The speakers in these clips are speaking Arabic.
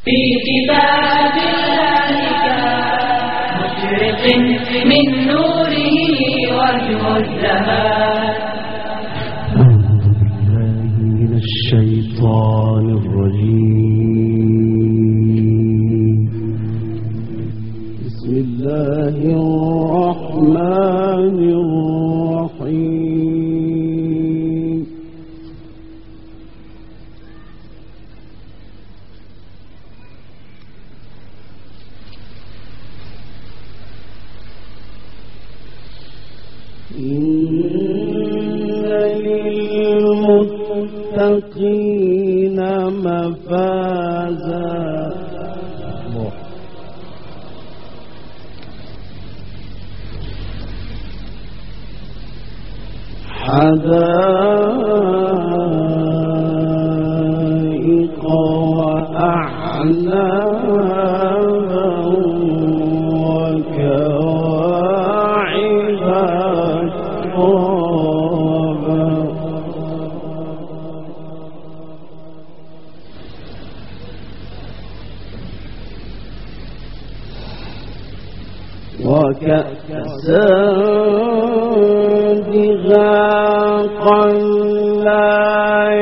في كتاب الله مشرق من نوره وجه الزمان. من الشيطان الرجيم. بسم الله الرحمن الرحيم. للمتقين مفازا حدائق وأعنابا وكواعب أترابا وكأسا دهاقا لا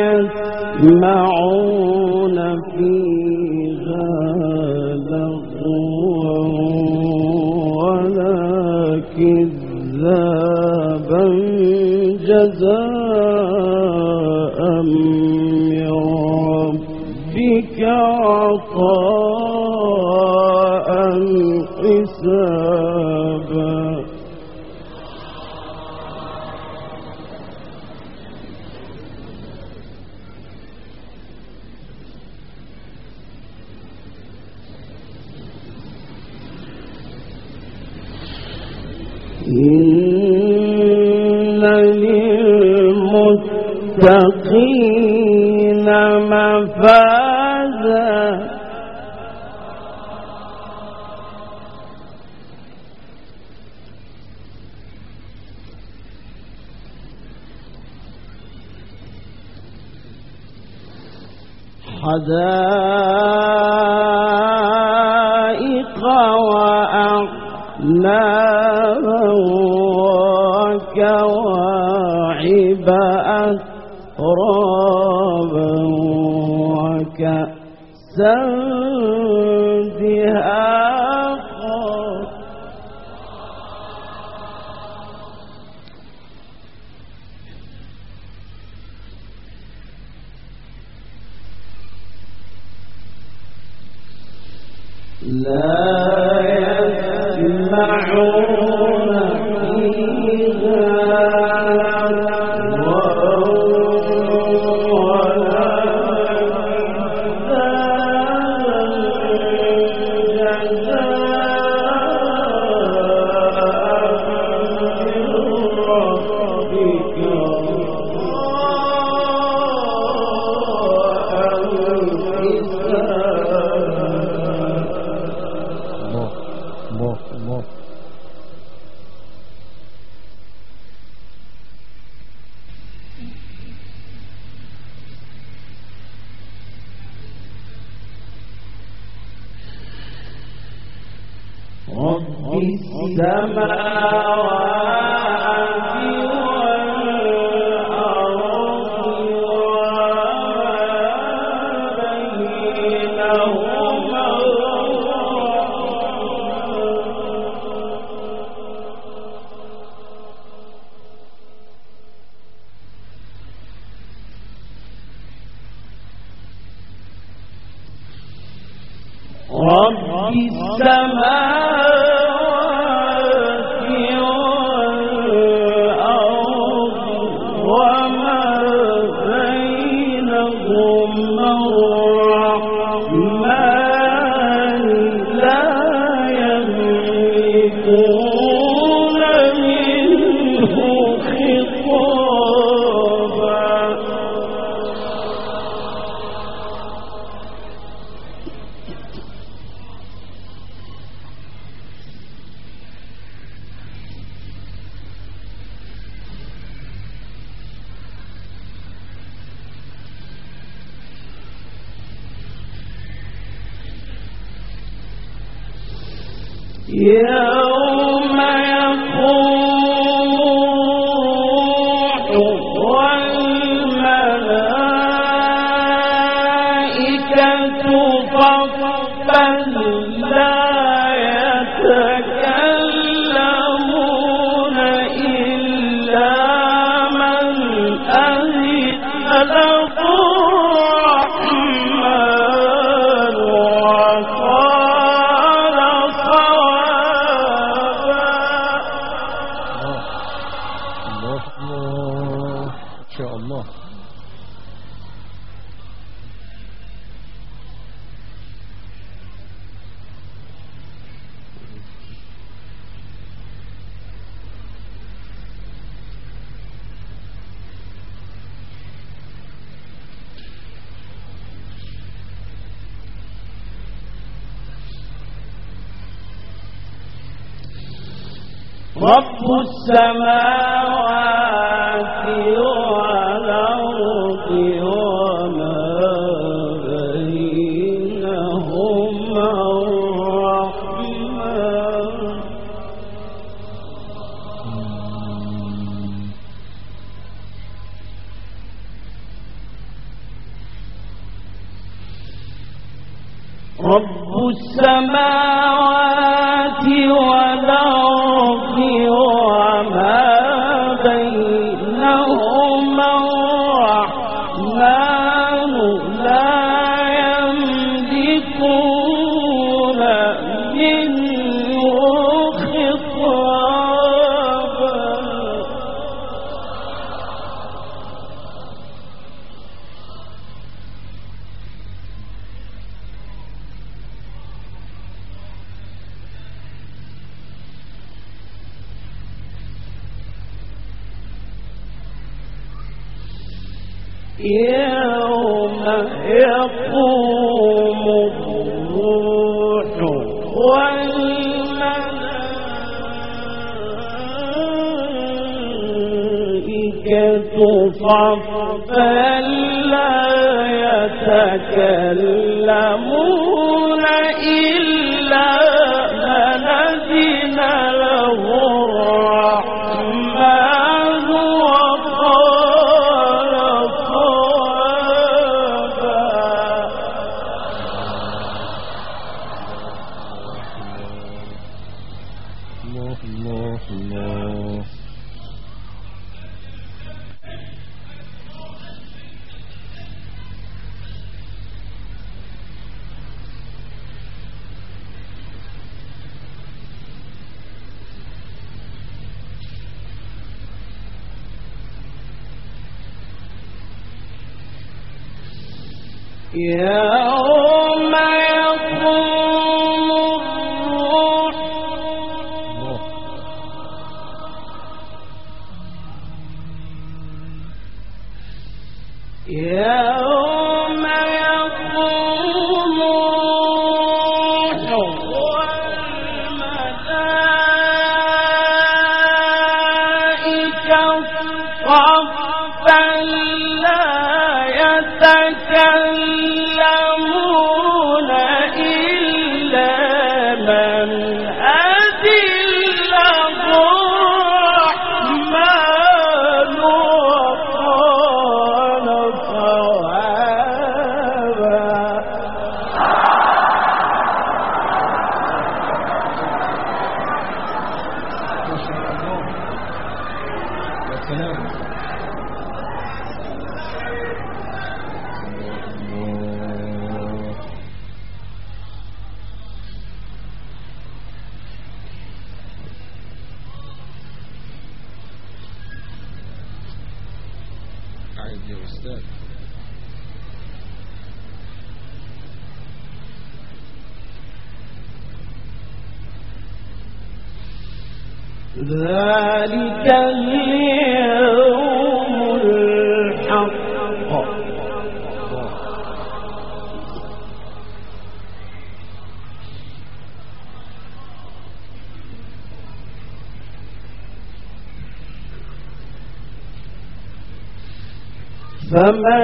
يسمعون فيها لغوا ولا كذابا جزاء من ربك عطاء حسابا. إن للمتقين مفازا حدائق وأعنابا وكواعب أترابا وكأسا دهاقا لا يسمعون فيها رب السماوات والأرض وما بينهما رب السماوات والأرض وما بينهما الرحمن لا يملكون منه خطابا. يوم يقوم والملائكة صفا لا يتكلمون إلا من أذن له الرحمن وقال صوابا. الله إن شاء الله. رب السماوات والأرض وما بينهما الرحمن. رب السماوات والأرض وما بينهما الرحمن لا يملكون منه خطابا. يوم يقوم الروح والملائكة صفا لا يتكلمون إلا من أذن له الرحمن وقال صوابا. الله الله الله. يوم يقوم الروح يوم يقوم الروح والملائكة صفا لا يتكلمون إلا من أذن له الرحمن وقال صوابا. عيد يا أستاذ. ذلك اليوم الحق فمن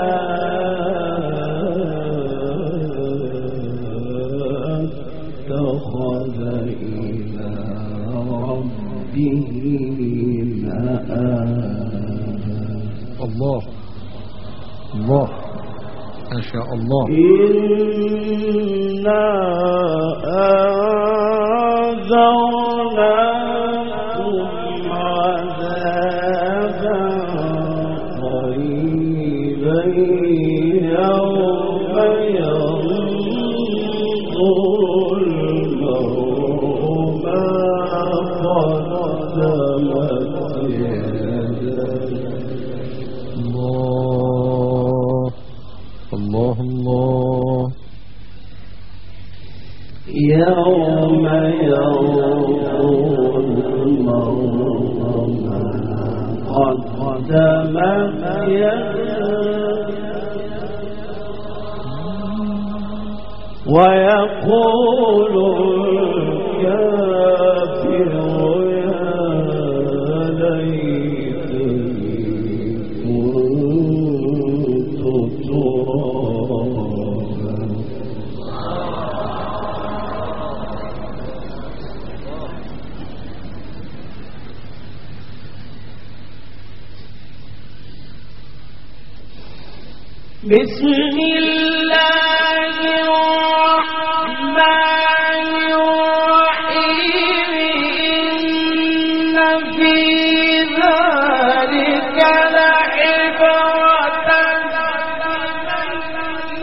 شاء اتخذ به مآب الله الله ما شاء الله. إنا أنذرناكم عذابا قريبا يوم ينظر المرء ما قدمت يداه. الله الله الله. يوم ينظر المرء ما قدمت يداه ويقول الكافر يا ليتني كنت ترابا. بسم الله الرحمن الرحيم. إن في ذلك لعبرة لمن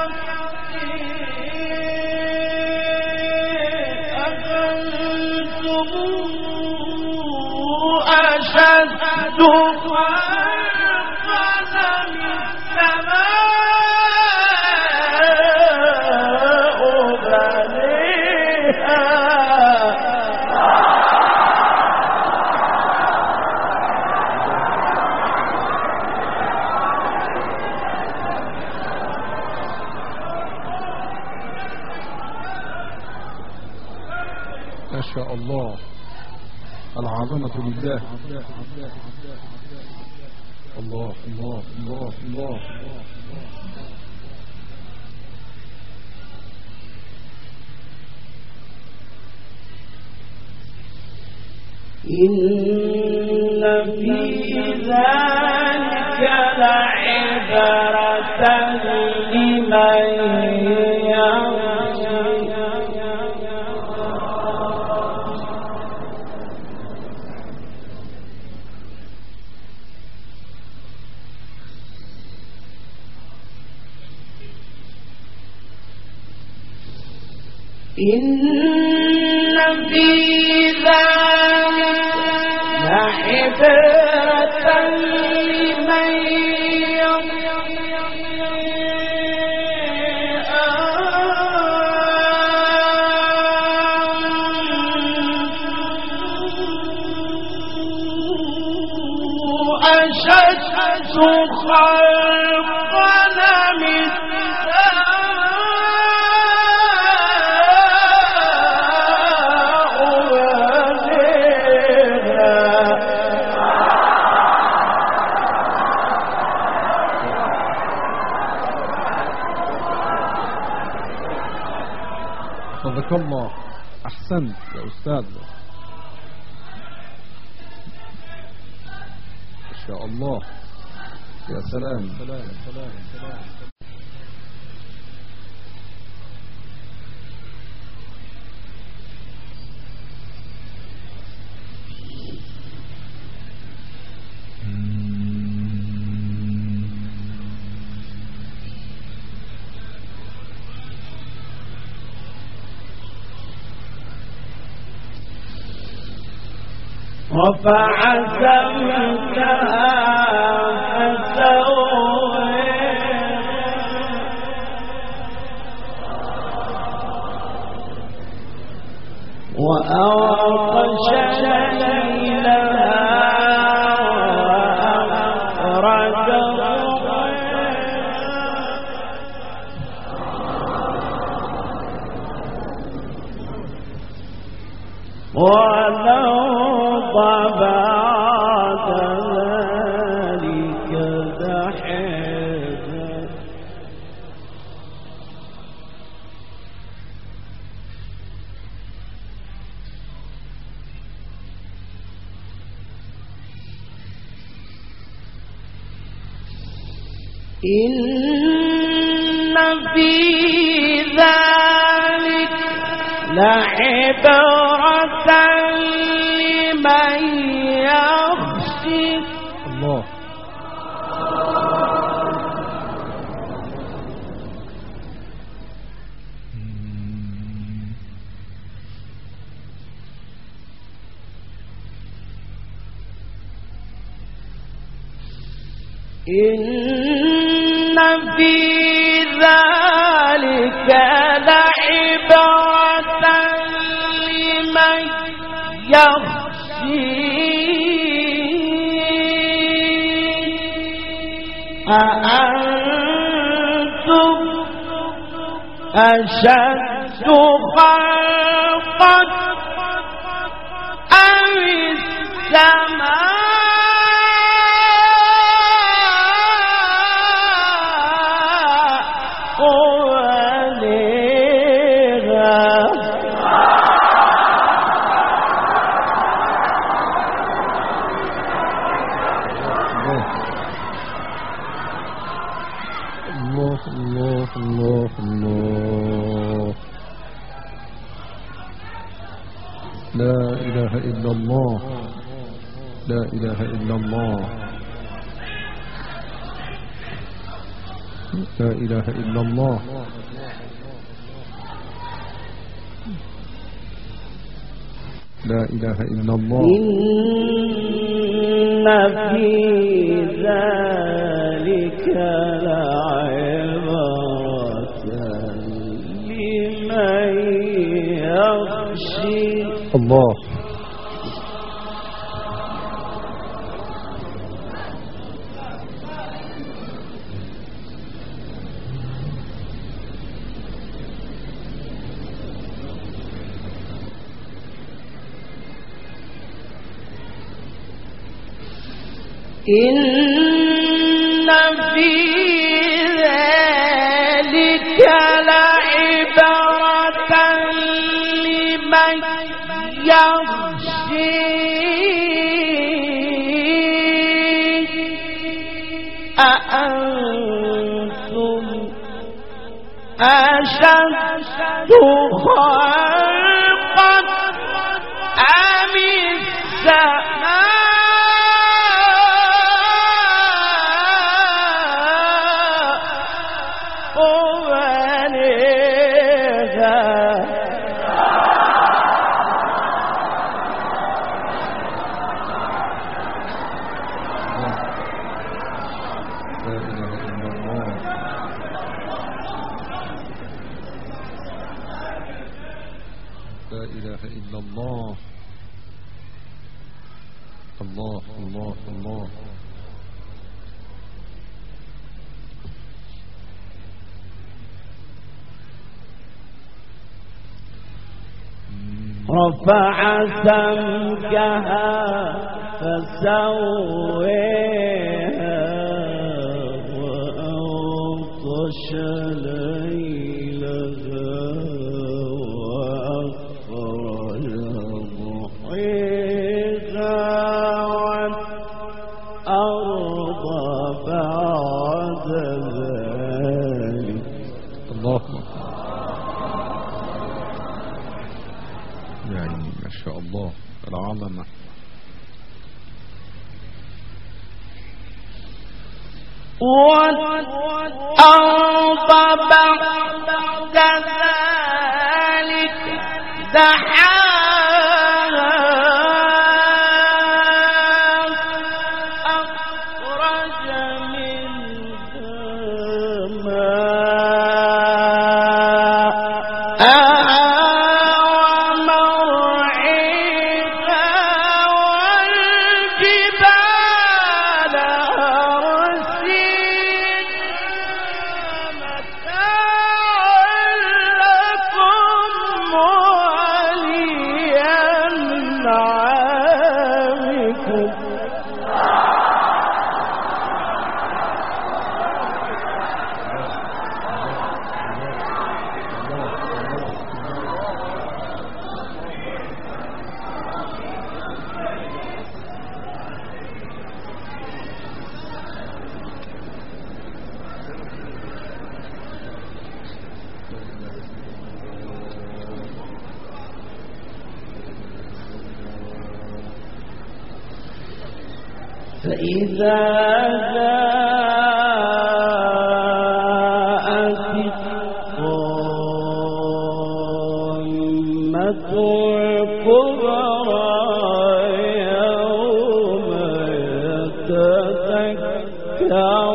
أنتم أشد ما شاء الله. العظمة لله. الله الله الله الله. إن في ذلك لعبرة لمن يخشى. إن في ذلك لعبرة لمن أشد خلقنا من صدق الله. أحسنت يا أستاذ. ما شاء الله. يا سلام. رفع سمكها فسواه وأغطش ليلها وأخرج ولو بعد ذلك دحيحا. إن في ذلك لعبرة لمن يخشى الله. إن في ذلك لعبرة لمن يخشى أأنتم أشد خلقا أم السماء الله الله. لا إله إلا الله. لا إله إلا الله. لا إله إلا الله. لا إله إلا الله. إن في ذلك لعبرة لمن يخشى الله. إن في ذلك لعبرة لمن يخشى أأنتم أشد خلقا أم السماء لا إله إلا الله. الله الله الله. رفع سمكها فسويها وأغطش ليلها وأخرج ضحيها والأرض بعد ذلك. الله. يعني ما شاء الله العظمة. والأرض بعد ذلك دحاها أخرج منها فإذا جاءت الطامة الكبرى يوم يتذكر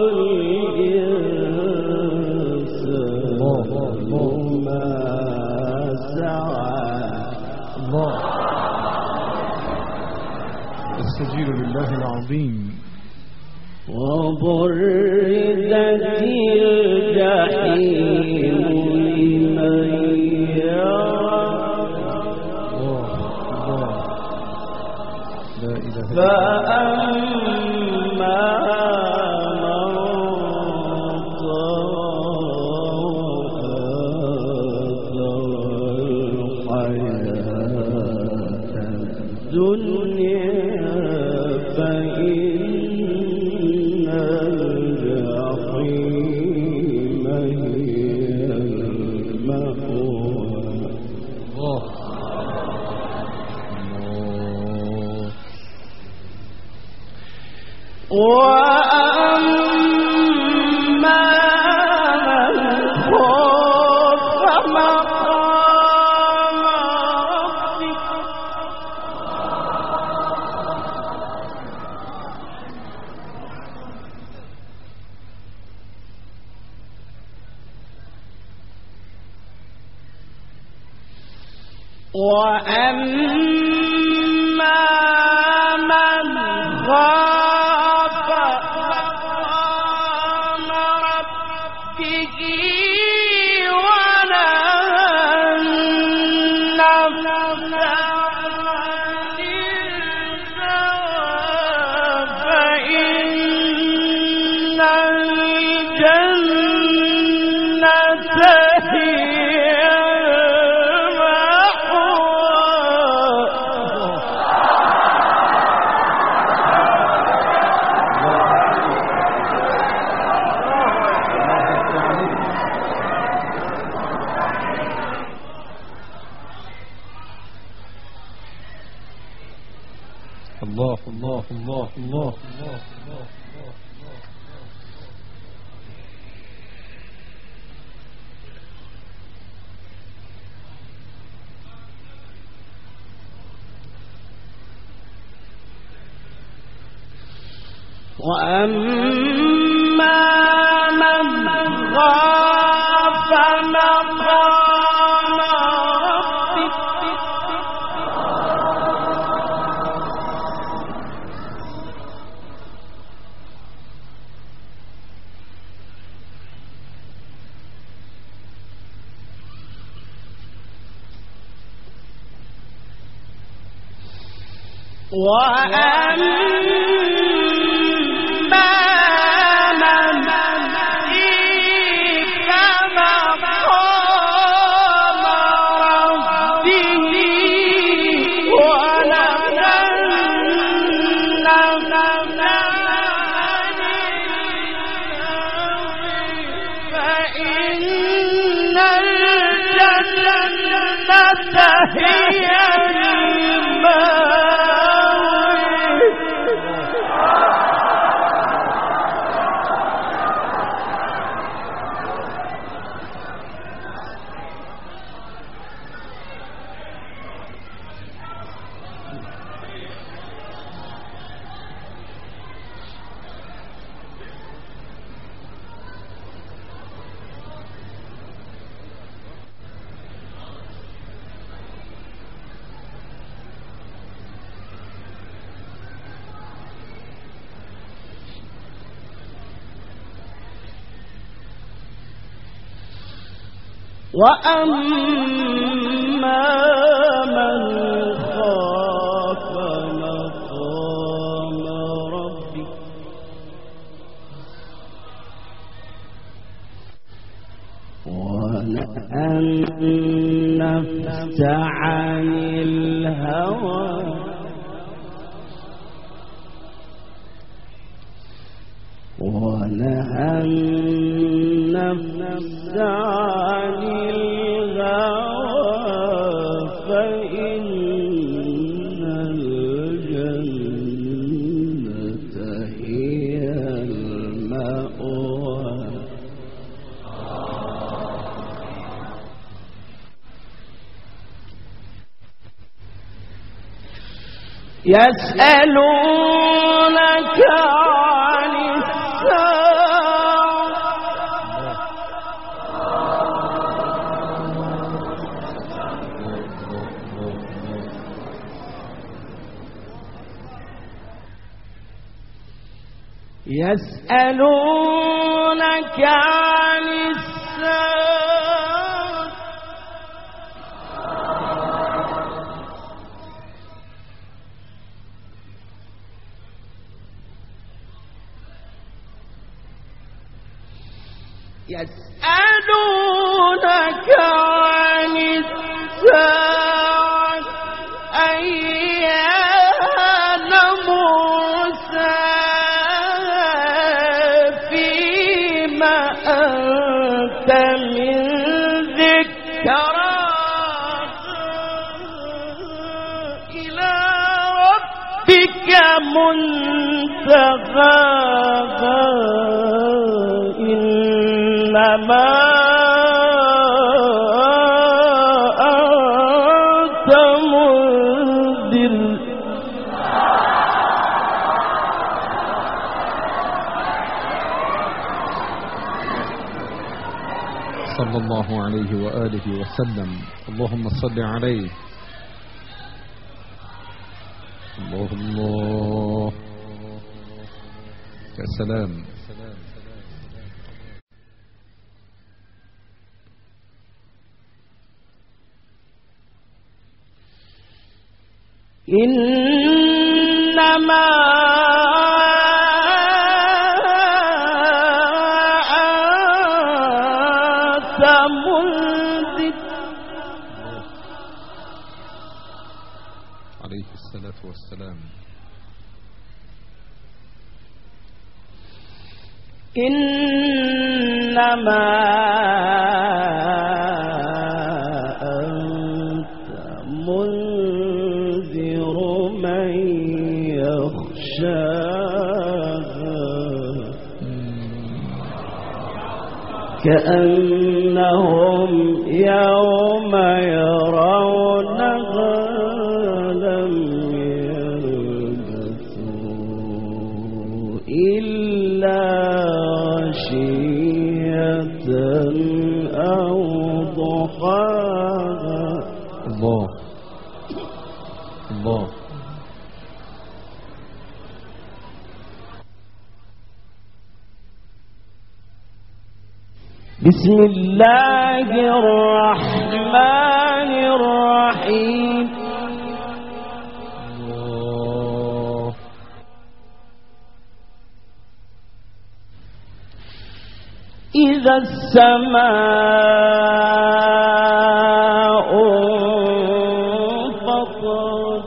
السجيل لله العظيم. وبرزت الجحيم لمن يرى فأما من طغى الحياة الدنيا فإن الجحيم هي المأوى. وأما من خاف مقام ربه وأما من خاف مقام ربه ونهى النفس عن الهوى فإن الجنة هي الله الله الله الله الله. وأما من خاف مقام ربه وأما من خاف مقام ربه ونهى النفس عن الهوى ونهى النفس عن الهوى فإن الجنة يسألونك عن الساعة يسألونك عن الساعة يسألونك عن الساعة أيان مرساها فيما أنت من ذكراها إلى ربك منتهاها إنما أنت منذر صلى الله عليه وآله وسلم. اللهم صل عليه. الله يا سلام. إنما أنت منذر عليه الصلاة والسلام. إنما أنت منذر من يخشاها كأنهم يوم يرونها لم يلبثوا إلا عشية أو ضحاها. الله الله. بسم الله الرحمن الرحيم. الله. إذا السماء انفطرت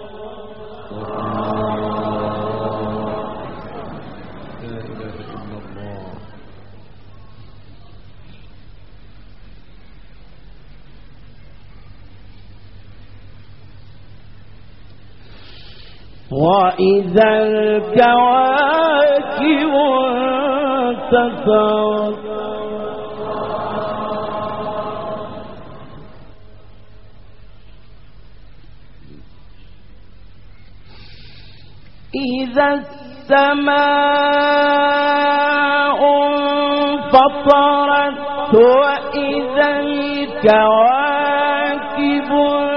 لا إله إلا الله. وإذا الكواكب انتثرت إذا السماء انفطرت وإذا الكواكب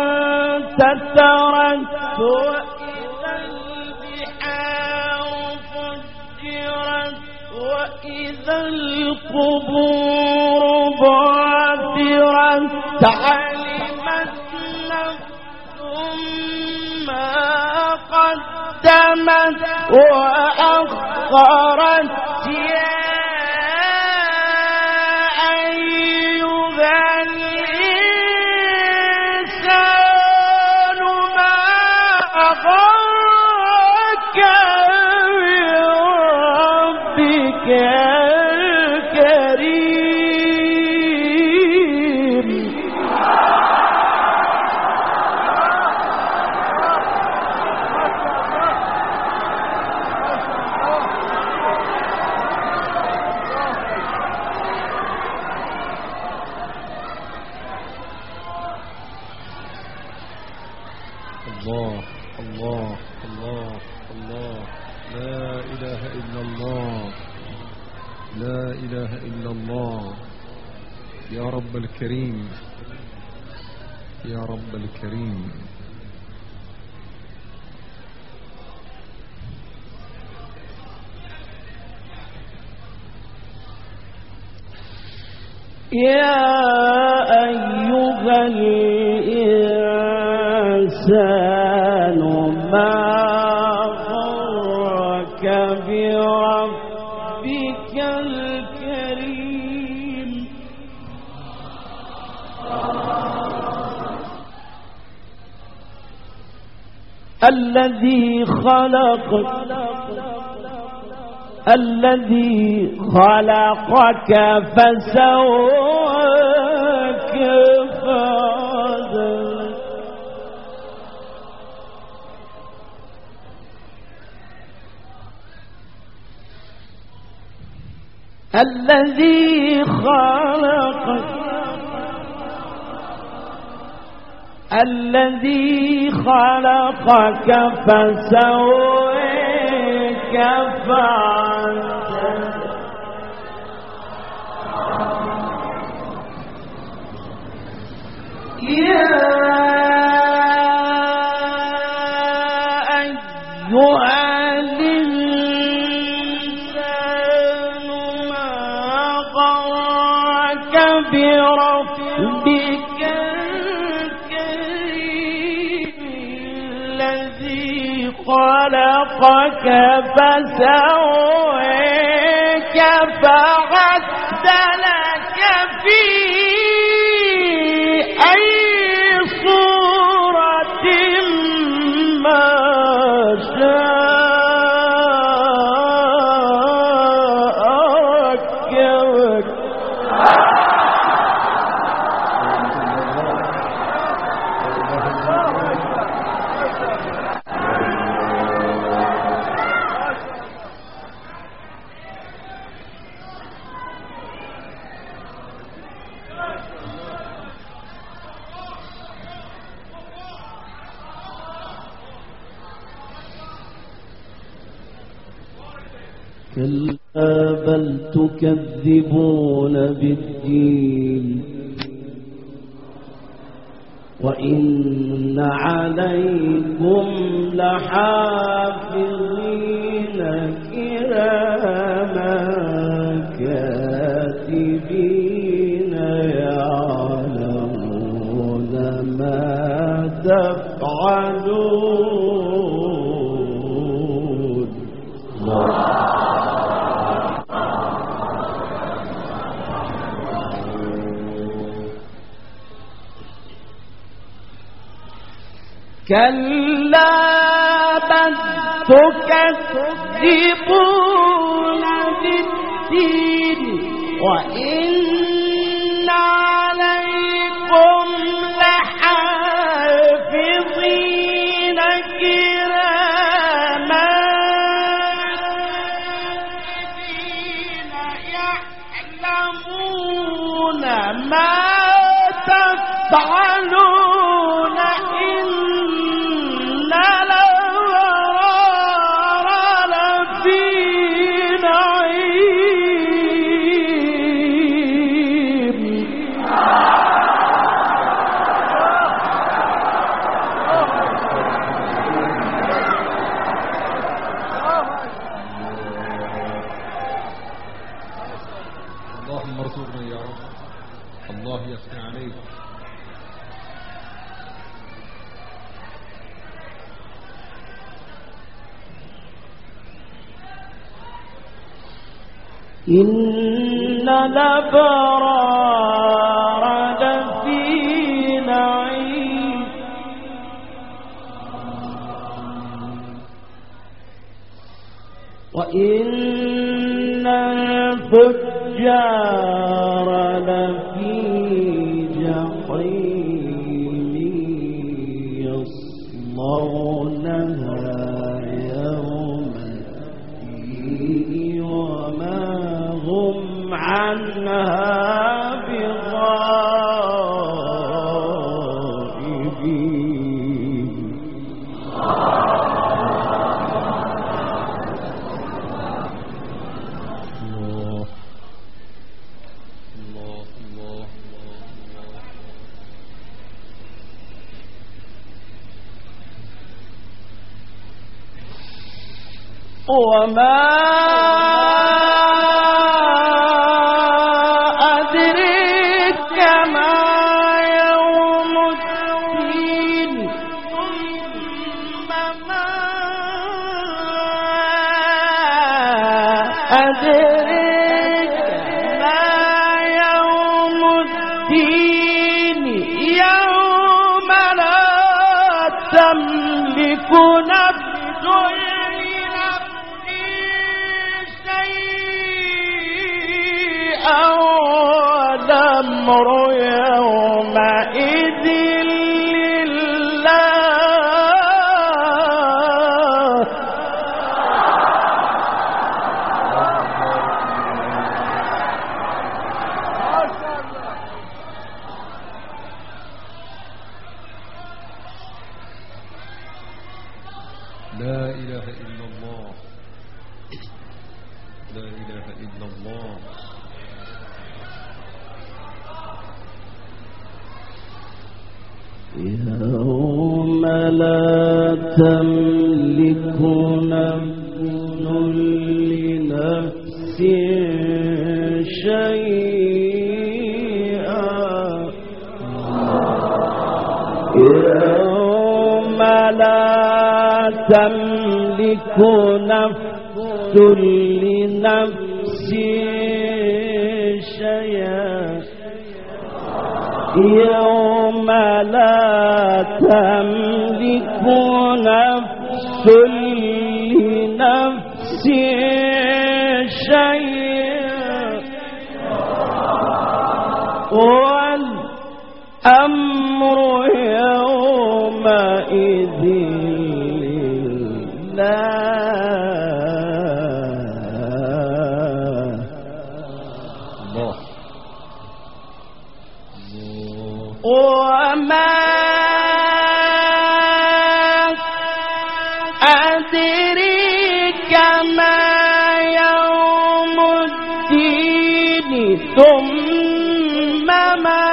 انتثرت وإذا البحار فجرت وإذا القبور بعثرت علمت نفس ما قدمت وأخرت يا أيها الإنسان ما غرك بربك الكريم. الله الله الله الله. لا إله إلا الله، لا إله إلا الله. يا رب الكريم، يا رب الكريم. يا أيها الإنسان ما غرك بربك الكريم الذي خلقك فسواك فعدلك الذي خلقك فسواك فعدلك يا أيها الإنسان ما غرك بربك الكريم الذي خلقك فسواك فعدلك في أي صورة ما شاء ركبك كلا بل تكذبون بالدين وإن عليكم لحافظين كراما كاتبين يعلمون ما تفعلون كلا بل تكذبون بالدين وإن عليكم لحافظين كراما يعلمون ما تفعلون إن الأبرار لفي نعيم اللهم ارزقنا يا رب. الله يثني عليك. إن الأبرار لفي نعيم وإن الفجار لفي جحيم يصلونها يوم الدين وما هم عنها بغائبين وما أدريك ما يوم الدين ثم ما أدريك ما يوم الدين يوم لا تملك نفس الأمر يومئذ لله لا إله إلا الله لا إله إلا الله يوم لا تملك نفس لنفس شيئا يوم لا تملك نفس لنفس شيئا يوم لا تملك نفس لنفس شيئا والأمر يومئذ لله وما أدريك ما يوم الدين ثم ما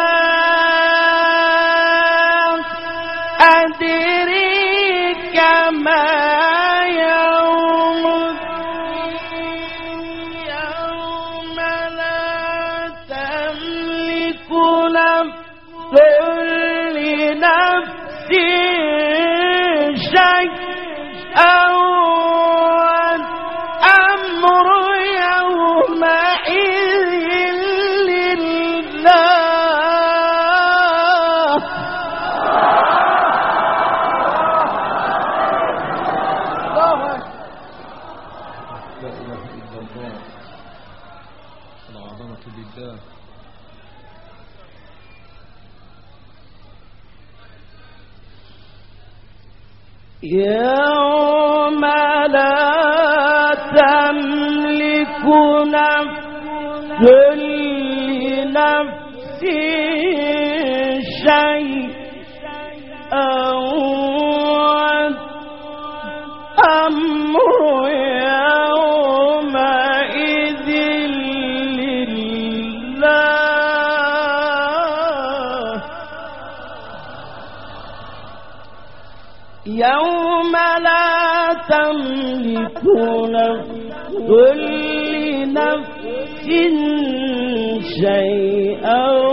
أدريك ما يوم الدين يوم لا تملك نفس لنفس شيئا والأمر يومئذ لله لا إله إلا الله العظمة لله يوم لا تملك نفس لنفس شيئا والأمر يومئذ لله يوم لا تملك نفس لنفس شيئا